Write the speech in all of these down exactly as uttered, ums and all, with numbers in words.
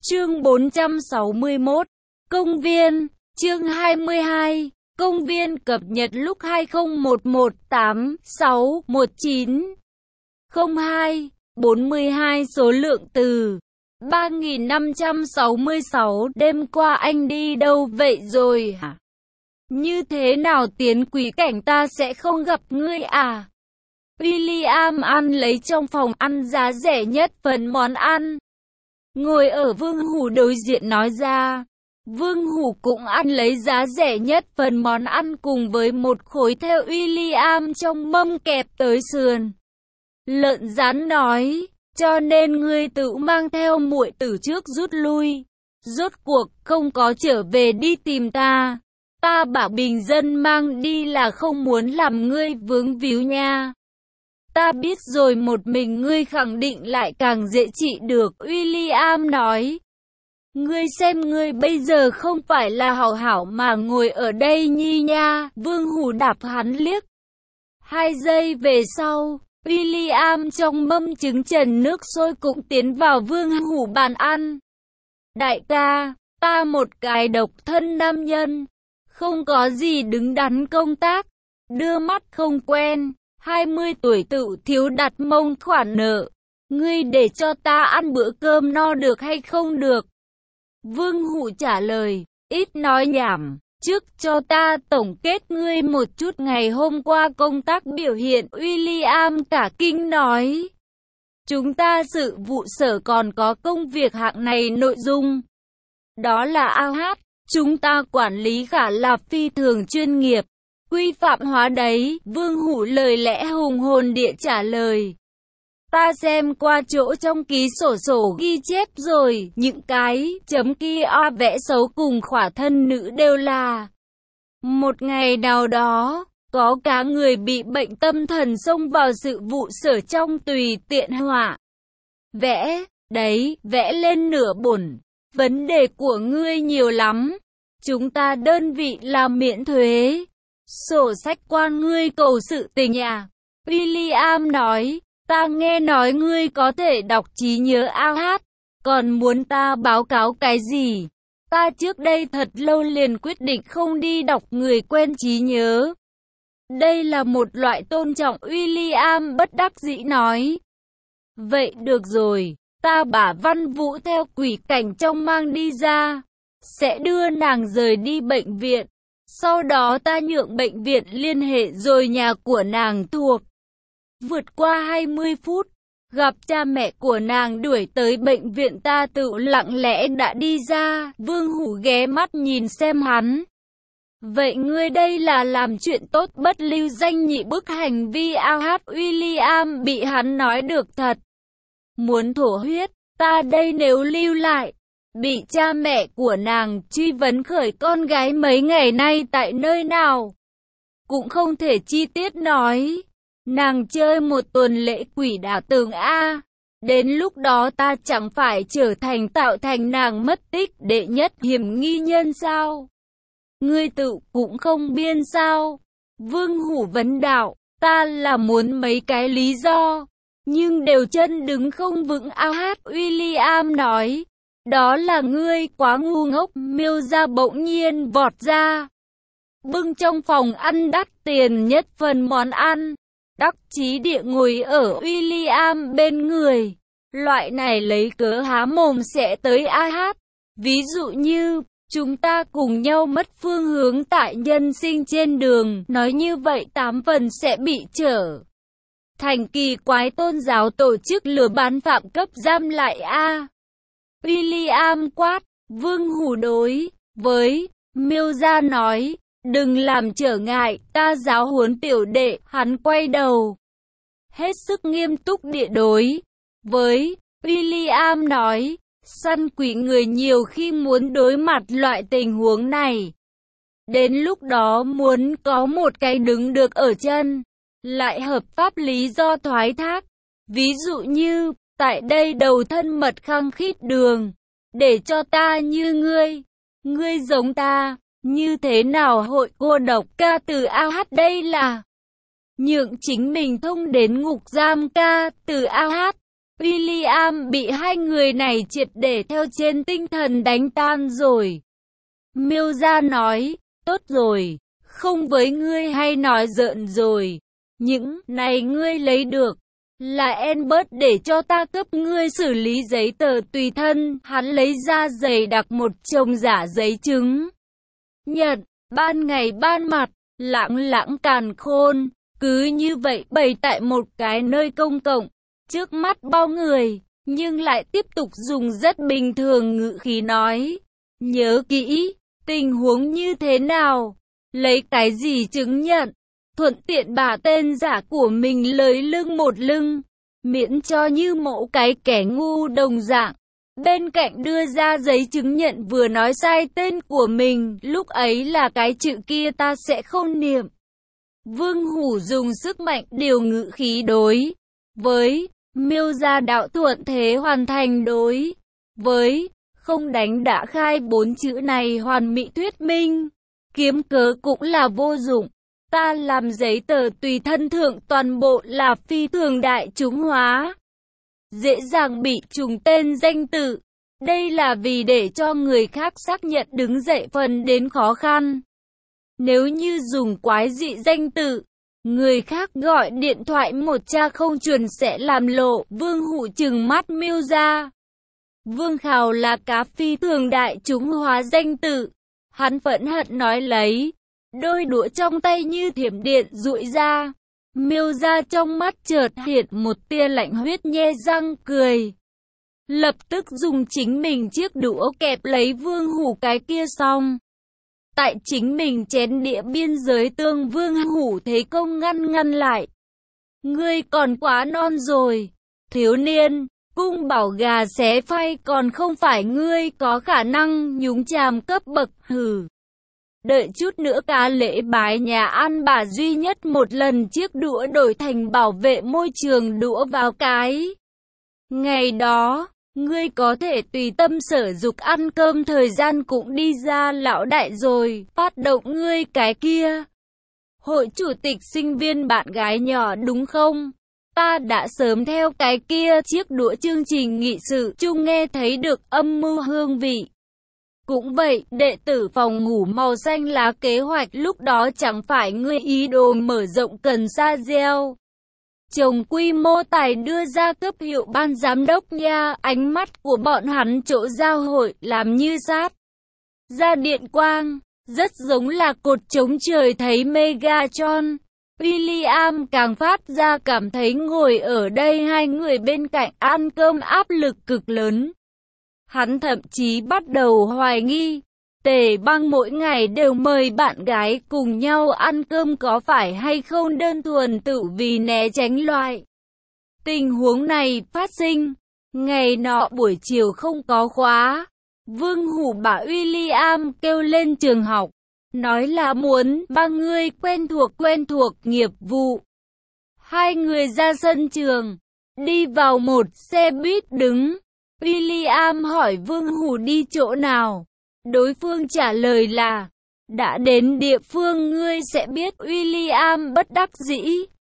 Chương bốn trăm sáu mươi mốt. Công viên. Chương hai mươi hai. Công viên cập nhật lúc hai không một một tám sáu một chín không hai bốn mươi hai số lượng từ ba nghìn năm trăm sáu mươi sáu. Đêm qua anh đi đâu vậy rồi hả? Như thế nào tiến quý cảnh ta sẽ không gặp ngươi à? William ăn lấy trong phòng ăn giá rẻ nhất phần món ăn. Ngồi ở Vương Hủ đối diện nói ra. Vương Hủ cũng ăn lấy giá rẻ nhất phần món ăn cùng với một khối theo William trong mâm kẹp tới sườn lợn rán nói, cho nên ngươi tự mang theo muội tử trước rút lui. Rốt cuộc không có trở về đi tìm ta. Ta bảo bình dân mang đi là không muốn làm ngươi vướng víu nha. Ta biết rồi, một mình ngươi khẳng định lại càng dễ trị được, William nói. Ngươi xem ngươi bây giờ không phải là hảo hảo mà ngồi ở đây nhi nha, Vương Hủ đạp hắn liếc. Hai giây về sau, William trong mâm trứng trần nước sôi cũng tiến vào Vương Hủ bàn ăn. Đại ca, ta một cái độc thân nam nhân, không có gì đứng đắn công tác, đưa mắt không quen. hai mươi tuổi tự thiếu đặt mông khoản nợ. Ngươi để cho ta ăn bữa cơm no được hay không được? Vương Hủ trả lời, ít nói nhảm, trước cho ta tổng kết ngươi một chút ngày hôm qua công tác biểu hiện. William cả kinh nói, chúng ta sự vụ sở còn có công việc hạng này nội dung. Đó là a hát, chúng ta quản lý khả là phi thường chuyên nghiệp. Quy phạm hóa đấy, Vương Hủ lời lẽ hùng hồn địa trả lời. Ta xem qua chỗ trong ký sổ sổ ghi chép rồi, những cái chấm kia o vẽ xấu cùng khỏa thân nữ đều là. Một ngày nào đó, có cá người bị bệnh tâm thần xông vào sự vụ sở trong tùy tiện họa. Vẽ, đấy, vẽ lên nửa bổn. Vấn đề của ngươi nhiều lắm. Chúng ta đơn vị là miễn thuế. Sổ sách quan ngươi cầu sự tình à? William nói, ta nghe nói ngươi có thể đọc trí nhớ a hát, còn muốn ta báo cáo cái gì? Ta trước đây thật lâu liền quyết định không đi đọc người quen trí nhớ. Đây là một loại tôn trọng, William bất đắc dĩ nói. Vậy được rồi, ta bả Văn Vũ theo quỷ cảnh trong mang đi ra, sẽ đưa nàng rời đi bệnh viện. Sau đó ta nhượng bệnh viện liên hệ rồi nhà của nàng thuộc. Vượt qua hai mươi phút, gặp cha mẹ của nàng đuổi tới bệnh viện, ta tự lặng lẽ đã đi ra. Vương Hủ ghé mắt nhìn xem hắn. Vậy ngươi đây là làm chuyện tốt bất lưu danh nhị bức hành vi a hát. William bị hắn nói được thật muốn thổ huyết. Ta đây nếu lưu lại, bị cha mẹ của nàng truy vấn khởi con gái mấy ngày nay tại nơi nào, cũng không thể chi tiết nói. Nàng chơi một tuần lễ quỷ đả tường a, đến lúc đó ta chẳng phải trở thành tạo thành nàng mất tích đệ nhất hiểm nghi nhân sao? Ngươi tự cũng không biên sao? Vương Hủ vấn đạo, ta là muốn mấy cái lý do, nhưng đều chân đứng không vững a hát. William nói, đó là ngươi quá ngu ngốc. Miêu ra bỗng nhiên vọt ra, bưng trong phòng ăn đắt tiền nhất phần món ăn, đắc chí địa ngồi ở William bên người. Loại này lấy cớ há mồm sẽ tới a hát. Ví dụ như, chúng ta cùng nhau mất phương hướng tại nhân sinh trên đường, nói như vậy tám phần sẽ bị trở thành kỳ quái tôn giáo tổ chức lừa bán phạm cấp giam lại a. William quát. Vương Hủ đối với Miêu gia nói, đừng làm trở ngại, ta giáo huấn tiểu đệ. Hắn quay đầu, hết sức nghiêm túc địa đối với William nói, săn quỷ người nhiều khi muốn đối mặt loại tình huống này, đến lúc đó muốn có một cái đứng được ở chân, lại hợp pháp lý do thoái thác. Ví dụ như, tại đây đầu thân mật khăng khít đường, để cho ta như ngươi, ngươi giống ta, như thế nào hội cô độc. Ca từ a hát đây là nhượng chính mình thông đến ngục giam. Ca từ a hát William bị hai người này triệt để theo trên tinh thần đánh tan rồi. Miêu gia nói, tốt rồi, không với ngươi hay nói giỡn rồi. Những này ngươi lấy được là Albert để cho ta cấp ngươi xử lý giấy tờ tùy thân. Hắn lấy ra dày đặc một chồng giả giấy chứng nhận, ban ngày ban mặt, lãng lãng càn khôn, cứ như vậy bày tại một cái nơi công cộng, trước mắt bao người, nhưng lại tiếp tục dùng rất bình thường ngữ khí nói. Nhớ kỹ, tình huống như thế nào, lấy cái gì chứng nhận, thuận tiện bà tên giả của mình lấy lưng một lưng, miễn cho như mẫu cái kẻ ngu đồng dạng. Bên cạnh đưa ra giấy chứng nhận vừa nói sai tên của mình, lúc ấy là cái chữ kia ta sẽ không niệm. Vương Hủ dùng sức mạnh điều ngữ khí đối với Miêu gia đạo thuận thế hoàn thành đối với không đánh đã khai bốn chữ này hoàn mỹ thuyết minh. Kiếm cớ cũng là vô dụng. Ta làm giấy tờ tùy thân thượng toàn bộ là phi thường đại chúng hóa, dễ dàng bị trùng tên danh tự. Đây là vì để cho người khác xác nhận đứng dậy phần đến khó khăn. Nếu như dùng quái dị danh tự, người khác gọi điện thoại một cha không chuẩn sẽ làm lộ. Vương Hủ trừng mắt Miêu gia. Vương Khào là cá phi thường đại chúng hóa danh tự. Hắn phẫn hận nói lấy, đôi đũa trong tay như thiểm điện dụi ra. Miêu gia trong mắt chợt hiện một tia lạnh huyết, nhe răng cười. Lập tức dùng chính mình chiếc đũa kẹp lấy Vương Hủ cái kia xong. Tại chính mình chén đĩa biên giới tương. Vương Hủ thế công ngăn ngăn lại. Ngươi còn quá non rồi, thiếu niên, cung bảo gà xé phay còn không phải ngươi có khả năng nhúng chàm cấp bậc. Hừ. Đợi chút nữa cá lễ bái nhà ăn bà duy nhất một lần chiếc đũa đổi thành bảo vệ môi trường đũa vào cái. Ngày đó, ngươi có thể tùy tâm sở dục ăn cơm, thời gian cũng đi ra lão đại rồi, phát động ngươi cái kia. Hội chủ tịch sinh viên bạn gái nhỏ đúng không? Ta đã sớm theo cái kia chiếc đũa chương trình nghị sự chung nghe thấy được âm mưu hương vị. Cũng vậy, đệ tử phòng ngủ màu xanh lá kế hoạch lúc đó chẳng phải ngươi ý đồ mở rộng cần sa gieo. Chồng quy mô tài đưa ra cấp hiệu ban giám đốc nha. Ánh mắt của bọn hắn chỗ giao hội làm như sát ra điện quang, rất giống là cột trống trời thấy Megatron. William càng phát ra cảm thấy ngồi ở đây hai người bên cạnh ăn cơm áp lực cực lớn. Hắn thậm chí bắt đầu hoài nghi, Tề Băng mỗi ngày đều mời bạn gái cùng nhau ăn cơm có phải hay không đơn thuần tự vì né tránh loại tình huống này phát sinh. Ngày nọ buổi chiều không có khóa, Vương Hủ bảo William kêu lên trường học, nói là muốn ba người quen thuộc quen thuộc nghiệp vụ. Hai người ra sân trường, đi vào một xe buýt đứng. William hỏi Vương Hủ đi chỗ nào. Đối phương trả lời là, đã đến địa phương ngươi sẽ biết. William bất đắc dĩ,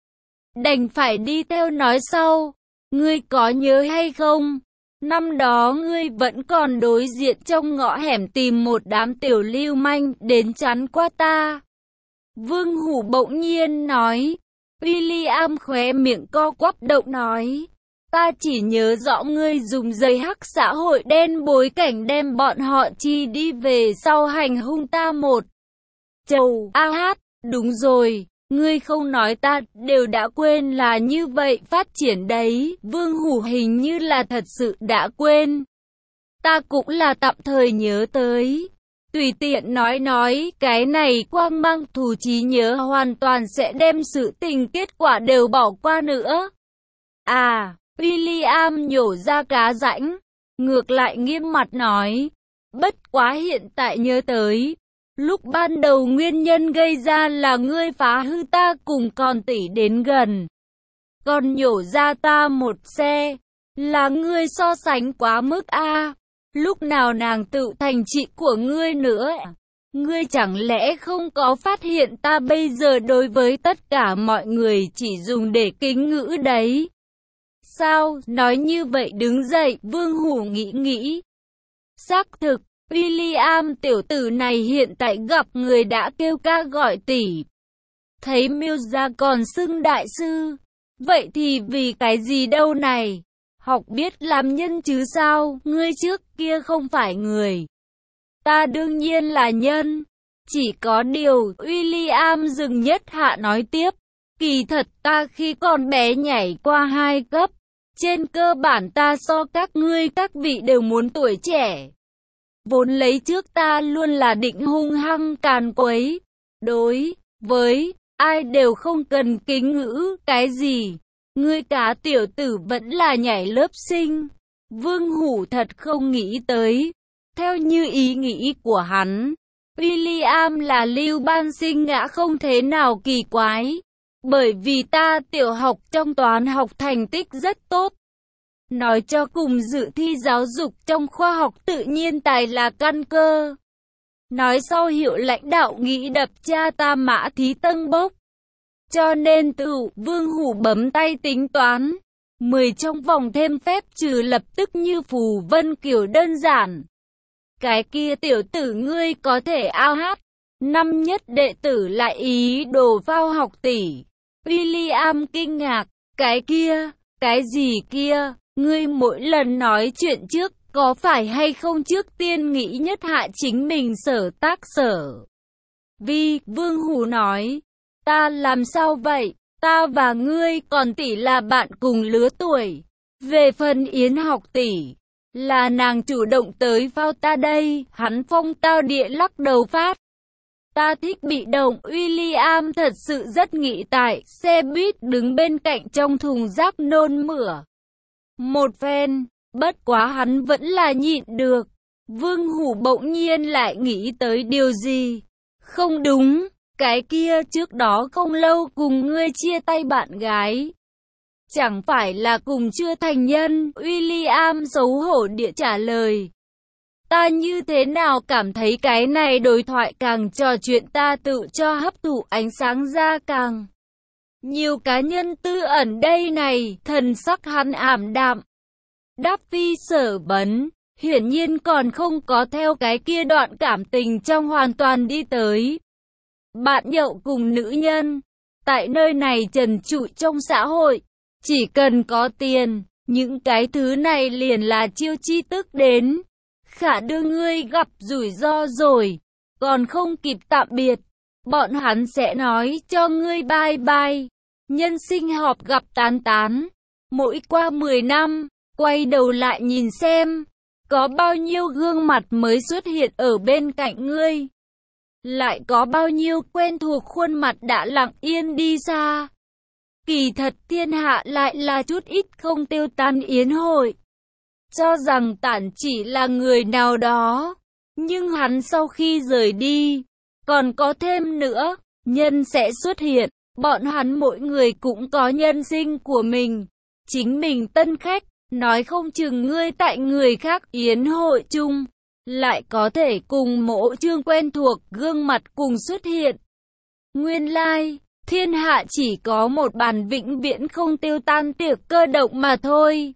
đành phải đi theo nói sau. Ngươi có nhớ hay không? Năm đó ngươi vẫn còn đối diện trong ngõ hẻm tìm một đám tiểu lưu manh đến chắn qua ta. Vương Hủ bỗng nhiên nói. William khóe miệng co quắp động nói. Ta chỉ nhớ rõ ngươi dùng dây hắc xã hội đen bối cảnh đem bọn họ chi đi về sau hành hung ta một chầu. A hát, đúng rồi, ngươi không nói ta đều đã quên là như vậy phát triển đấy. Vương Hủ hình như là thật sự đã quên. Ta cũng là tạm thời nhớ tới. Tùy tiện nói nói, cái này quang mang thù trí nhớ hoàn toàn sẽ đem sự tình kết quả đều bỏ qua nữa. À, William nhổ ra cá rãnh, ngược lại nghiêm mặt nói, bất quá hiện tại nhớ tới, lúc ban đầu nguyên nhân gây ra là ngươi phá hư ta cùng con tỷ đến gần, còn nhổ ra ta một xe, là ngươi so sánh quá mức a. À, lúc nào nàng tự thành chị của ngươi nữa? Ngươi chẳng lẽ không có phát hiện ta bây giờ đối với tất cả mọi người chỉ dùng để kính ngữ đấy? sao, nói như vậy đứng dậy, Vương Hủ nghĩ nghĩ. Xác thực, William tiểu tử này hiện tại gặp người đã kêu ca gọi tỷ. Thấy Miêu gia còn xưng đại sư. Vậy thì vì cái gì đâu này? Học biết làm nhân chứ sao, ngươi trước kia không phải người. Ta đương nhiên là nhân. Chỉ có điều, William dừng nhất hạ nói tiếp. Kỳ thật ta khi còn bé nhảy qua hai cấp. Trên cơ bản ta so các ngươi các vị đều muốn tuổi trẻ. Vốn lấy trước ta luôn là định hung hăng càn quấy. Đối với ai đều không cần kính ngữ cái gì. Ngươi cá tiểu tử vẫn là nhảy lớp sinh. Vương Hủ thật không nghĩ tới. Theo như ý nghĩ của hắn, William là lưu ban sinh ngã không thế nào kỳ quái. Bởi vì ta tiểu học trong toán học thành tích rất tốt. Nói cho cùng dự thi giáo dục trong khoa học tự nhiên tài là căn cơ. Nói sau hiệu lãnh đạo nghĩ đập cha ta mã thí tân bốc. Cho nên tự Vương Hủ bấm tay tính toán. Mười trong vòng thêm phép trừ lập tức như phù vân kiểu đơn giản. Cái kia tiểu tử ngươi có thể ao hát. Năm nhất đệ tử lại ý đồ vào học tỷ. William kinh ngạc. Cái kia, cái gì kia? Ngươi mỗi lần nói chuyện trước, có phải hay không trước tiên nghĩ nhất hạ chính mình sở tác sở? Vi, Vương Hủ nói, ta làm sao vậy? Ta và ngươi còn tỷ là bạn cùng lứa tuổi. Về phần Yến học tỷ, là nàng chủ động tới vào ta đây, hắn phong tao địa lắc đầu phát. Ta thích bị động. William thật sự rất nghĩ tại xe buýt đứng bên cạnh trong thùng rác nôn mửa. Một phen, bất quá hắn vẫn là nhịn được. Vương Hủ bỗng nhiên lại nghĩ tới điều gì. Không đúng, cái kia trước đó không lâu cùng ngươi chia tay bạn gái. Chẳng phải là cùng chưa thành nhân. William xấu hổ địa trả lời. Ta như thế nào cảm thấy cái này đối thoại càng trò chuyện ta tự cho hấp thụ ánh sáng ra càng nhiều cá nhân tư ẩn đây này. Thần sắc hắn ảm đạm. Đáp phi sở bấn, hiển nhiên còn không có theo cái kia đoạn cảm tình trong hoàn toàn đi tới. Bạn nhậu cùng nữ nhân, tại nơi này trần trụi trong xã hội, chỉ cần có tiền, những cái thứ này liền là chiêu chi tức đến. Khả đưa ngươi gặp rủi ro rồi, còn không kịp tạm biệt, bọn hắn sẽ nói cho ngươi bye bye. Nhân sinh họp gặp tán tán, mỗi qua mười năm, quay đầu lại nhìn xem, có bao nhiêu gương mặt mới xuất hiện ở bên cạnh ngươi. Lại có bao nhiêu quen thuộc khuôn mặt đã lặng yên đi xa. Kỳ thật thiên hạ lại là chút ít không tiêu tan yến hội. Cho rằng Tản chỉ là người nào đó, nhưng hắn sau khi rời đi, còn có thêm nữa, nhân sẽ xuất hiện, bọn hắn mỗi người cũng có nhân sinh của mình, chính mình tân khách, nói không chừng ngươi tại người khác yến hội chung, lại có thể cùng mỗ chương quen thuộc, gương mặt cùng xuất hiện. Nguyên lai, like, thiên hạ chỉ có một bàn vĩnh viễn không tiêu tan tiệc cơ động mà thôi.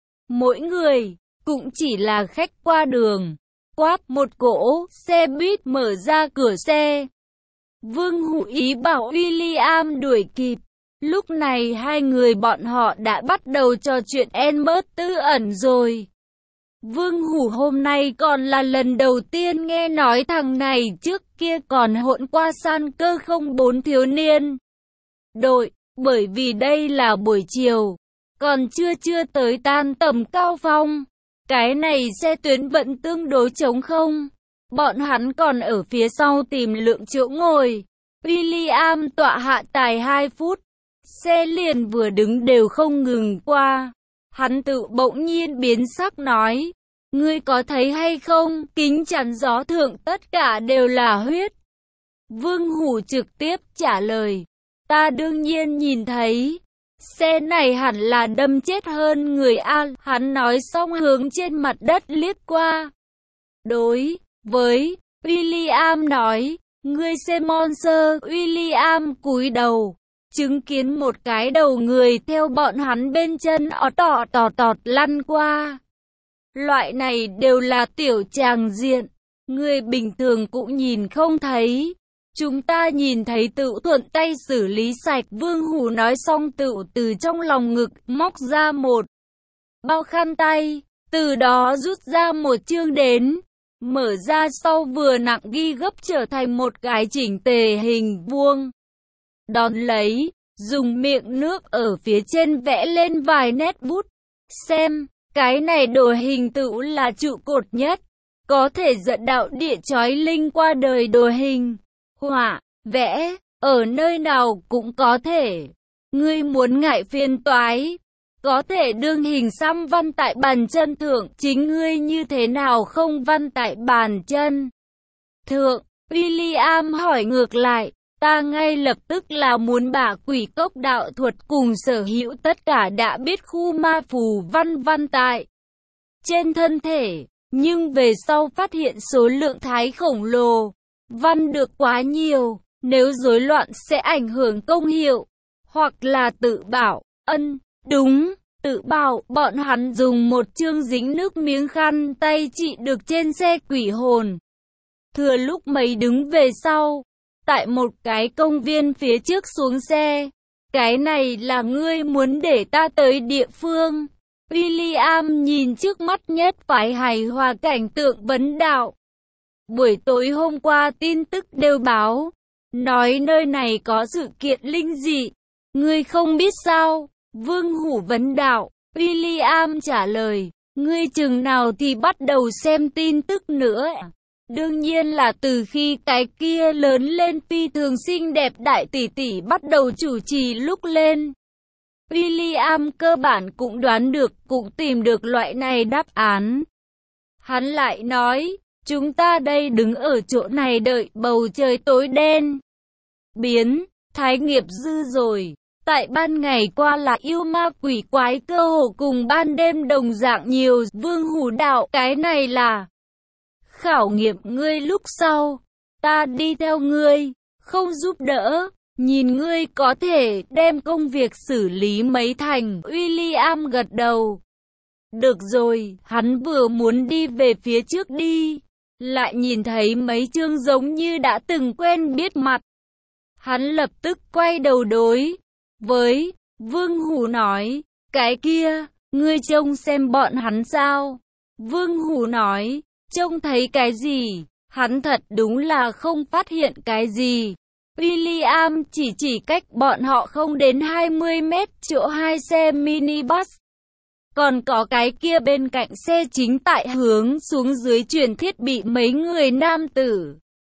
Mỗi người cũng chỉ là khách qua đường. Quát một cỗ, xe buýt mở ra cửa xe. Vương Hủ ý bảo William đuổi kịp. Lúc này hai người bọn họ đã bắt đầu trò chuyện en bớt tư ẩn rồi. Vương Hủ hôm nay còn là lần đầu tiên nghe nói thằng này, trước kia còn hỗn qua san cơ không bốn thiếu niên đội, bởi vì đây là buổi chiều, còn chưa chưa tới tan tầm cao phong. Cái này xe tuyến vẫn tương đối trống không. Bọn hắn còn ở phía sau tìm lượng chỗ ngồi. William tọa hạ tài hai phút. Xe liền vừa đứng đều không ngừng qua. Hắn tự bỗng nhiên biến sắc nói. Ngươi có thấy hay không, kính chắn gió thượng tất cả đều là huyết. Vương Hủ trực tiếp trả lời. Ta đương nhiên nhìn thấy. Xe này hẳn là đâm chết hơn người A. Hắn nói xong hướng trên mặt đất liếc qua. Đối với William nói, ngươi xem monster. William cúi đầu, chứng kiến một cái đầu người theo bọn hắn bên chân ó tọ tọt tọt lăn qua. Loại này đều là tiểu tràng diện, người bình thường cũng nhìn không thấy. Chúng ta nhìn thấy tự thuận tay xử lý sạch. Vương Hủ nói xong tự từ trong lòng ngực móc ra một bao khăn tay, từ đó rút ra một chương đến, mở ra sau vừa nặng ghi gấp trở thành một cái chỉnh tề hình vuông. Đón lấy, dùng miệng nước ở phía trên vẽ lên vài nét bút. Xem, cái này đồ hình tự là trụ cột nhất, có thể dẫn đạo địa chói linh qua đời đồ hình. Họa, vẽ, ở nơi nào cũng có thể. Ngươi muốn ngại phiền toái, có thể đương hình xăm văn tại bàn chân thượng, chính ngươi như thế nào không văn tại bàn chân thượng? William hỏi ngược lại, ta ngay lập tức là muốn bả quỷ cốc đạo thuật cùng sở hữu tất cả đã biết khu ma phù văn văn tại trên thân thể, nhưng về sau phát hiện số lượng thái khổng lồ, văn được quá nhiều, nếu rối loạn sẽ ảnh hưởng công hiệu, hoặc là tự bảo. Ân, đúng, tự bảo. Bọn hắn dùng một chương dính nước miếng khăn tay trị được trên xe quỷ hồn. Thừa lúc mấy đứng về sau, tại một cái công viên phía trước xuống xe. Cái này là ngươi muốn để ta tới địa phương? William nhìn trước mắt nhất phải hài hòa cảnh tượng vấn đạo. Buổi tối hôm qua tin tức đều báo, nói nơi này có sự kiện linh dị. Ngươi không biết sao? Vương Hủ vấn đạo. William trả lời, ngươi chừng nào thì bắt đầu xem tin tức nữa? Đương nhiên là từ khi cái kia lớn lên phi thường xinh đẹp đại tỷ tỷ bắt đầu chủ trì lúc lên. William cơ bản cũng đoán được, cũng tìm được loại này đáp án. Hắn lại nói, chúng ta đây đứng ở chỗ này đợi bầu trời tối đen biến, thái nghiệp dư rồi. Tại ban ngày qua là yêu ma quỷ quái cơ hồ cùng ban đêm đồng dạng nhiều. Vương Hủ đạo, cái này là khảo nghiệm ngươi lúc sau. Ta đi theo ngươi, không giúp đỡ, nhìn ngươi có thể đem công việc xử lý mấy thành. William gật đầu. Được rồi, hắn vừa muốn đi về phía trước đi, lại nhìn thấy mấy chương giống như đã từng quen biết mặt. Hắn lập tức quay đầu đối với Vương Hủ nói, cái kia, ngươi trông xem bọn hắn sao? Vương Hủ nói, trông thấy cái gì? Hắn thật đúng là không phát hiện cái gì. William chỉ chỉ cách bọn họ không đến hai mươi mét chỗ hai xe minibus. Còn có cái kia bên cạnh xe chính tại hướng xuống dưới chuyển thiết bị mấy người nam tử.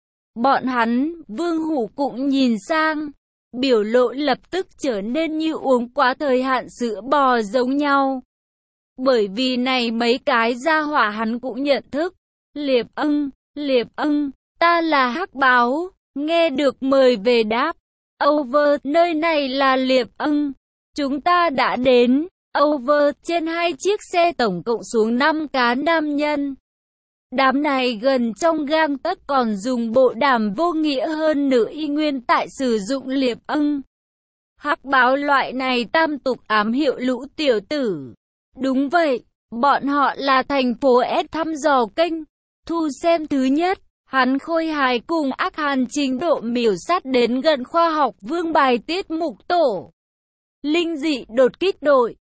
Bọn hắn, Vương Hủ cũng nhìn sang, biểu lộ lập tức trở nên như uống quá thời hạn sữa bò giống nhau. Bởi vì này mấy cái gia hỏa hắn cũng nhận thức. Liệp ưng, Liệp ưng, ta là Hắc Báo, nghe được mời về đáp. Over, nơi này là Liệp ưng, chúng ta đã đến. Over, trên hai chiếc xe tổng cộng xuống năm cá nam nhân. Đám này gần trong gang tấc còn dùng bộ đàm vô nghĩa hơn nữa y nguyên tại sử dụng Liệp ưng. Hắc Báo loại này tam tục ám hiệu lũ tiểu tử. Đúng vậy, bọn họ là thành phố S thăm dò kênh. Thu xem thứ nhất, hắn khôi hài cùng ác hàn trình độ miểu sát đến gần khoa học vương bài tiết mục tổ. Linh dị đột kích đội.